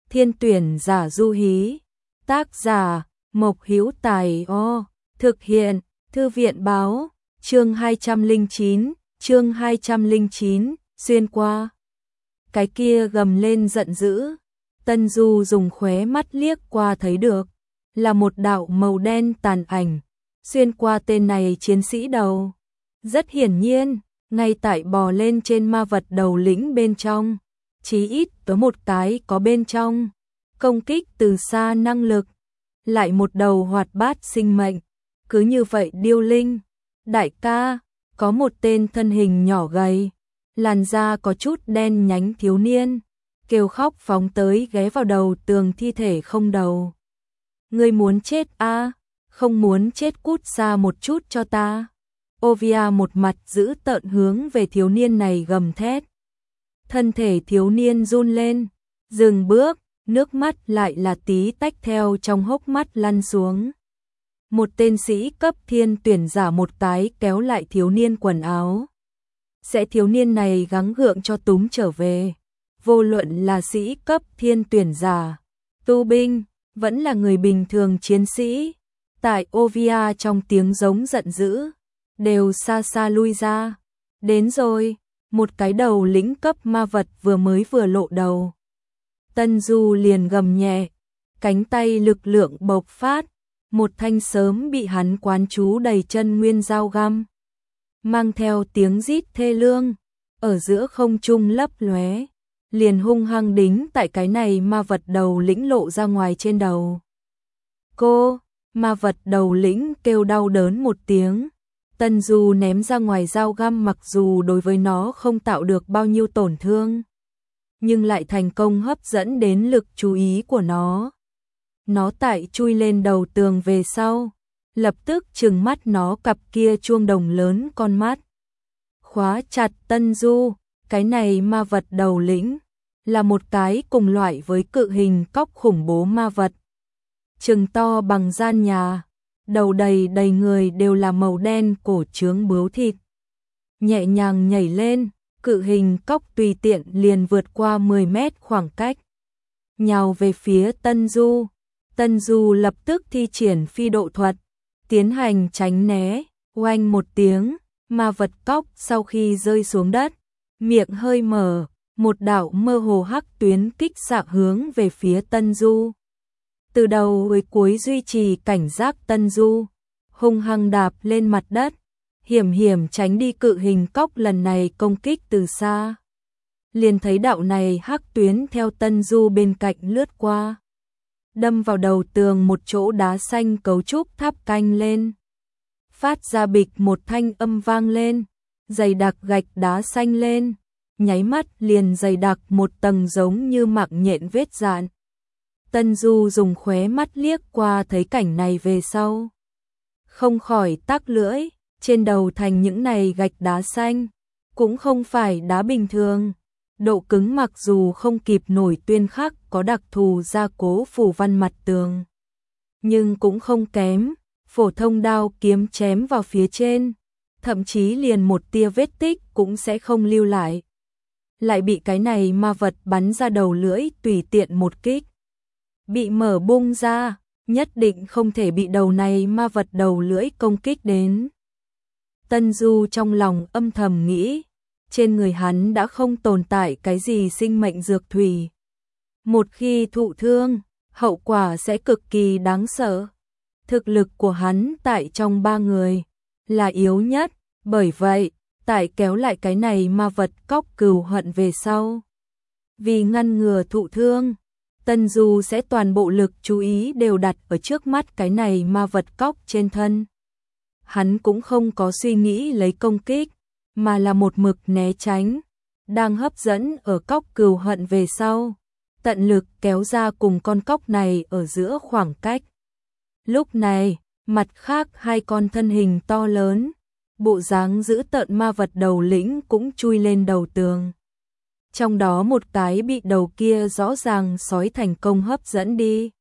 Thiên tuyển giả du hí. Tác giả Mộc Hữu Tài. Thực hiện Thư viện báo. Chương 209, xuyên qua. Cái kia gầm lên giận dữ. Tân Du dùng khóe mắt liếc qua thấy được, là một đạo màu đen tàn ảnh, xuyên qua tên này chiến sĩ đầu. Rất hiển nhiên, ngay tại bò lên trên ma vật đầu lĩnh bên trong, chí ít có một cái có bên trong công kích từ xa năng lực, lại một đầu hoạt bát sinh mệnh, cứ như vậy điêu linh. Đại ca, có một tên thân hình nhỏ gầy, làn da có chút đen nhánh thiếu niên, kêu khóc phóng tới ghé vào đầu tường thi thể không đầu. Ngươi muốn chết a? Không muốn chết cút xa một chút cho ta. Ovia một mặt giữ tợn hướng về thiếu niên này gầm thét. Thân thể thiếu niên run lên, dừng bước, nước mắt lại là tí tách theo trong hốc mắt lăn xuống. Một tên sĩ cấp thiên tuyển giả một cái kéo lại thiếu niên quần áo. Sẽ thiếu niên này gắng gượng cho túm trở về. Vô luận là sĩ cấp thiên tuyển giả, tu binh, vẫn là người bình thường chiến sĩ. Tại Ovia trong tiếng giống giận dữ, đều xa xa lui ra. Đến rồi, một cái đầu lĩnh cấp ma vật vừa lộ đầu. Tân Du liền gầm nhẹ, cánh tay lực lượng bộc phát, một thanh sớm bị hắn quán trú đầy chân nguyên dao găm, mang theo tiếng rít thê lương, ở giữa không trung lấp lóe, liền hung hăng đính tại cái này ma vật đầu lĩnh lộ ra ngoài trên đầu. Ma vật đầu lĩnh kêu đau đớn một tiếng. Tân Du ném ra ngoài dao găm, mặc dù đối với nó không tạo được bao nhiêu tổn thương, nhưng lại thành công hấp dẫn đến lực chú ý của nó. Nó tại chui lên đầu tường về sau, lập tức trừng mắt nó cặp kia chuông đồng lớn con mắt. Khóa chặt Tân Du, cái này ma vật đầu lĩnh, là một cái cùng loại với cự hình cóc khủng bố ma vật. Trừng to bằng gian nhà, đầu đầy người đều là màu đen cổ trướng bướu thịt. Nhẹ nhàng nhảy lên, cự hình cóc tùy tiện liền vượt qua 10 mét khoảng cách, nhào về phía Tân Du. Tân Du lập tức thi triển phi độ thuật, tiến hành tránh né. Oanh một tiếng, ma vật cóc sau khi rơi xuống đất, miệng hơi mở, một đạo mơ hồ hắc tuyến kích xạ hướng về phía Tân Du. Từ đầu đến cuối duy trì cảnh giác Tân Du, hung hăng đạp lên mặt đất, hiểm tránh đi cự hình cóc lần này công kích từ xa. Liền thấy đạo này hắc tuyến theo Tân Du bên cạnh lướt qua, đâm vào đầu tường một chỗ đá xanh cấu trúc tháp canh lên. Phát ra bịch một thanh âm vang lên, dày đặc gạch đá xanh lên, nháy mắt liền dày đặc một tầng giống như mạng nhện vết dạn. Tân Du dùng khóe mắt liếc qua thấy cảnh này về sau, không khỏi tắc lưỡi, trên đầu thành những này gạch đá xanh, cũng không phải đá bình thường. Độ cứng mặc dù không kịp nổi tuyên khắc có đặc thù gia cố phủ văn mặt tường, nhưng cũng không kém, phổ thông đao kiếm chém vào phía trên, thậm chí liền một tia vết tích cũng sẽ không lưu lại. Lại bị cái này ma vật bắn ra đầu lưỡi tùy tiện một kích, bị mở bung ra, nhất định không thể bị đầu này ma vật đầu lưỡi công kích đến. Tân Du trong lòng âm thầm nghĩ, trên người hắn đã không tồn tại cái gì sinh mệnh dược thủy. Một khi thụ thương, hậu quả sẽ cực kỳ đáng sợ. Thực lực của hắn tại trong ba người là yếu nhất, bởi vậy, tại kéo lại cái này ma vật cóc cừu hận về sau. Vì ngăn ngừa thụ thương, Tân Du sẽ toàn bộ lực chú ý đều đặt ở trước mắt cái này ma vật cóc trên thân. Hắn cũng không có suy nghĩ lấy công kích, mà là một mực né tránh, đang hấp dẫn ở cóc cừu hận về sau, tận lực kéo ra cùng con cóc này ở giữa khoảng cách. Lúc này, mặt khác hai con thân hình to lớn, bộ dáng dữ tợn ma vật đầu lĩnh cũng chui lên đầu tường. Trong đó một cái bị đầu kia rõ ràng sói thành công hấp dẫn đi.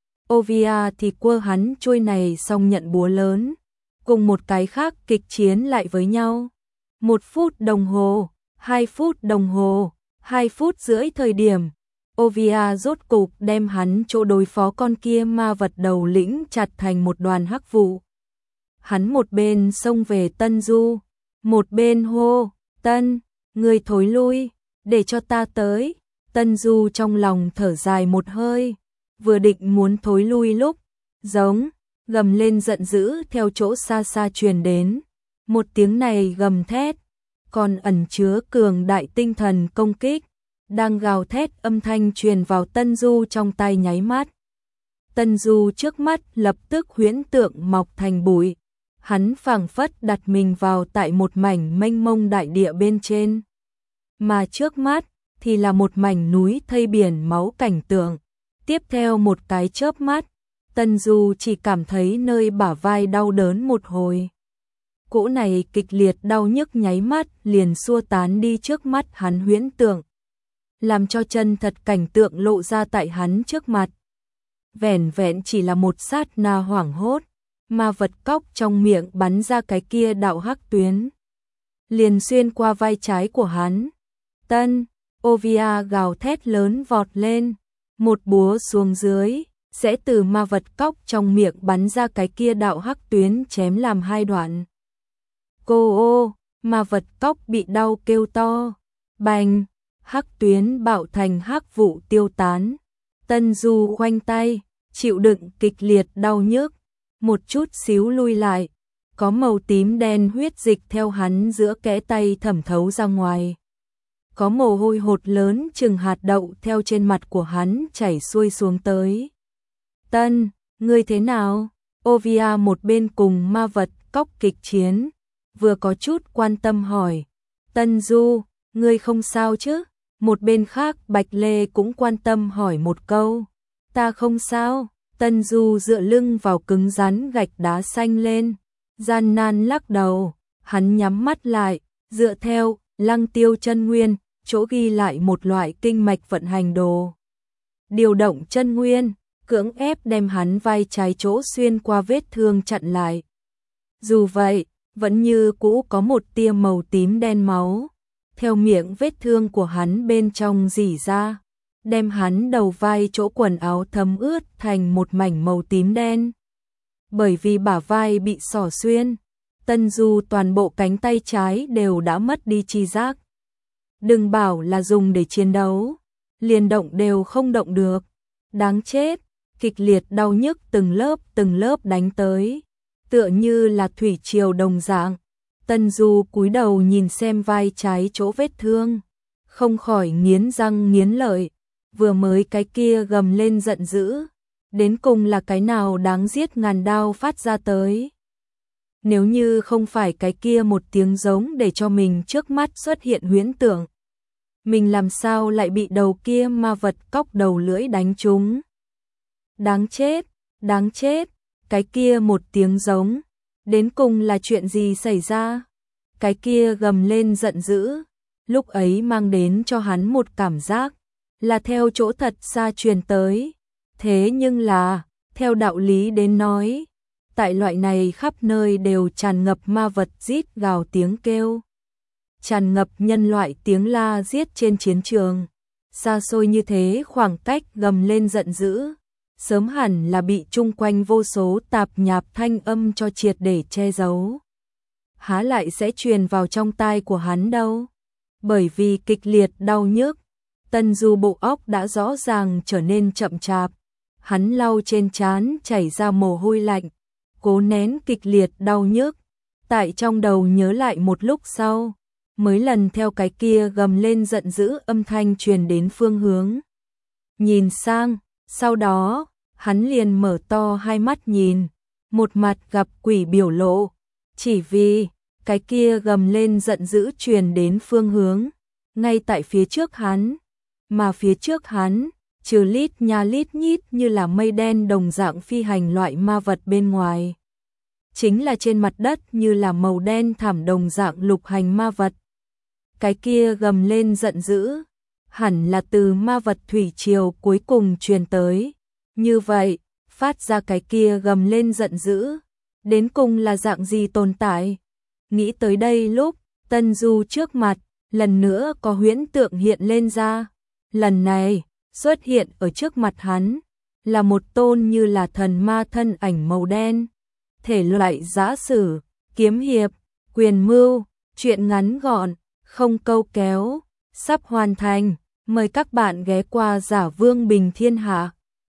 Ovia thì quơ hắn chuôi này xong nhận búa lớn, cùng một cái khác kịch chiến lại với nhau. 1 phút đồng hồ, 2 phút đồng hồ, 2 phút rưỡi thời điểm, Ovia rốt cục đem hắn chỗ đối phó con kia ma vật đầu lĩnh chặt thành một đoàn hắc vụ. Hắn một bên xông về Tân Du, một bên hô, Tân, người thối lui, để cho ta tới. Tân Du trong lòng thở dài một hơi, vừa định muốn thối lui lúc, giống, gầm lên giận dữ theo chỗ xa xa truyền đến. Một tiếng này gầm thét, còn ẩn chứa cường đại tinh thần công kích, đang gào thét âm thanh truyền vào Tân Du trong tai nháy mắt. Tân Du trước mắt lập tức huyễn tượng mọc thành bụi, hắn phảng phất đặt mình vào tại một mảnh mênh mông đại địa bên trên. Mà trước mắt thì là một mảnh núi thây biển máu cảnh tượng. Tiếp theo một cái chớp mắt, Tân Du chỉ cảm thấy nơi bả vai đau đớn một hồi. Cỗ này kịch liệt đau nhức nháy mắt liền xua tán đi trước mắt hắn huyễn tượng, làm cho chân thật cảnh tượng lộ ra tại hắn trước mặt. Vẻn vẹn chỉ là một sát na hoảng hốt, ma vật cóc trong miệng bắn ra cái kia đạo hắc tuyến, liền xuyên qua vai trái của hắn. Tân, Ovia gào thét lớn vọt lên, một búa xuống dưới, sẽ từ ma vật cóc trong miệng bắn ra cái kia đạo hắc tuyến chém làm hai đoạn. Cô ô, ma vật cóc bị đau kêu to, bành, hắc tuyến bạo thành hắc vụ tiêu tán. Tân Du khoanh tay, chịu đựng kịch liệt đau nhức, một chút xíu lui lại, có màu tím đen huyết dịch theo hắn giữa kẽ tay thẩm thấu ra ngoài. Có mồ hôi hột lớn chừng hạt đậu theo trên mặt của hắn chảy xuôi xuống tới. Tân, ngươi thế nào? Ovia một bên cùng ma vật cóc kịch chiến, vừa có chút quan tâm hỏi. Tân Du, ngươi không sao chứ? Một bên khác Bạch Lê cũng quan tâm hỏi một câu. Ta không sao. Tân Du dựa lưng vào cứng rắn gạch đá xanh lên, gian nan lắc đầu, hắn nhắm mắt lại, dựa theo Lăng Tiêu chân nguyên, chỗ ghi lại một loại kinh mạch vận hành đồ. Điều động chân nguyên, cưỡng ép đem hắn vai trái chỗ xuyên qua vết thương chặn lại. Dù vậy, vẫn như cũ có một tia màu tím đen máu, theo miệng vết thương của hắn bên trong rỉ ra, đem hắn đầu vai chỗ quần áo thấm ướt thành một mảnh màu tím đen. Bởi vì bả vai bị xỏ xuyên, Tân Du toàn bộ cánh tay trái đều đã mất đi chi giác. Đừng bảo là dùng để chiến đấu, liền động đều không động được. Đáng chết, kịch liệt đau nhức từng lớp đánh tới, tựa như là thủy triều đồng dạng. Tân Du cúi đầu nhìn xem vai trái chỗ vết thương, không khỏi nghiến răng nghiến lợi. Vừa mới cái kia gầm lên giận dữ, đến cùng là cái nào đáng giết ngàn đao phát ra tới. Nếu như không phải cái kia một tiếng giống để cho mình trước mắt xuất hiện huyễn tượng, mình làm sao lại bị đầu kia ma vật cóc đầu lưỡi đánh trúng. Đáng chết, cái kia một tiếng giống, đến cùng là chuyện gì xảy ra? Cái kia gầm lên giận dữ, lúc ấy mang đến cho hắn một cảm giác, là theo chỗ thật xa truyền tới. Thế nhưng là, theo đạo lý đến nói, tại loại này khắp nơi đều tràn ngập ma vật rít gào tiếng kêu, tràn ngập nhân loại tiếng la giết trên chiến trường. Xa xôi như thế khoảng cách gầm lên giận dữ, sớm hẳn là bị chung quanh vô số tạp nhạp thanh âm cho triệt để che giấu. Há lại sẽ truyền vào trong tai của hắn đâu. Bởi vì kịch liệt đau nhức, Tân Du bộ óc đã rõ ràng trở nên chậm chạp. Hắn lau trên trán chảy ra mồ hôi lạnh, cố nén kịch liệt đau nhức, tại trong đầu nhớ lại một lúc sau, mới lần theo cái kia gầm lên giận dữ âm thanh truyền đến phương hướng. Nhìn sang, sau đó, hắn liền mở to hai mắt nhìn, một mặt gặp quỷ biểu lộ, chỉ vì cái kia gầm lên giận dữ truyền đến phương hướng, ngay tại phía trước hắn, mà phía trước hắn, trừ lít nha lít nhít như là mây đen đồng dạng phi hành loại ma vật bên ngoài, chính là trên mặt đất như là màu đen thảm đồng dạng lục hành ma vật. Cái kia gầm lên giận dữ, hẳn là từ ma vật thủy triều cuối cùng truyền tới. Như vậy, phát ra cái kia gầm lên giận dữ, đến cùng là dạng gì tồn tại? Nghĩ tới đây lúc, Tân Du trước mặt, lần nữa có huyễn tượng hiện lên ra. Lần này, xuất hiện ở trước mặt hắn, là một tôn như là thần ma thân ảnh màu đen. Thể loại giã sử, kiếm hiệp, quyền mưu, truyện ngắn gọn, không câu kéo, sắp hoàn thành. Mời các bạn ghé qua Giả Vương Bình Thiên Hạ.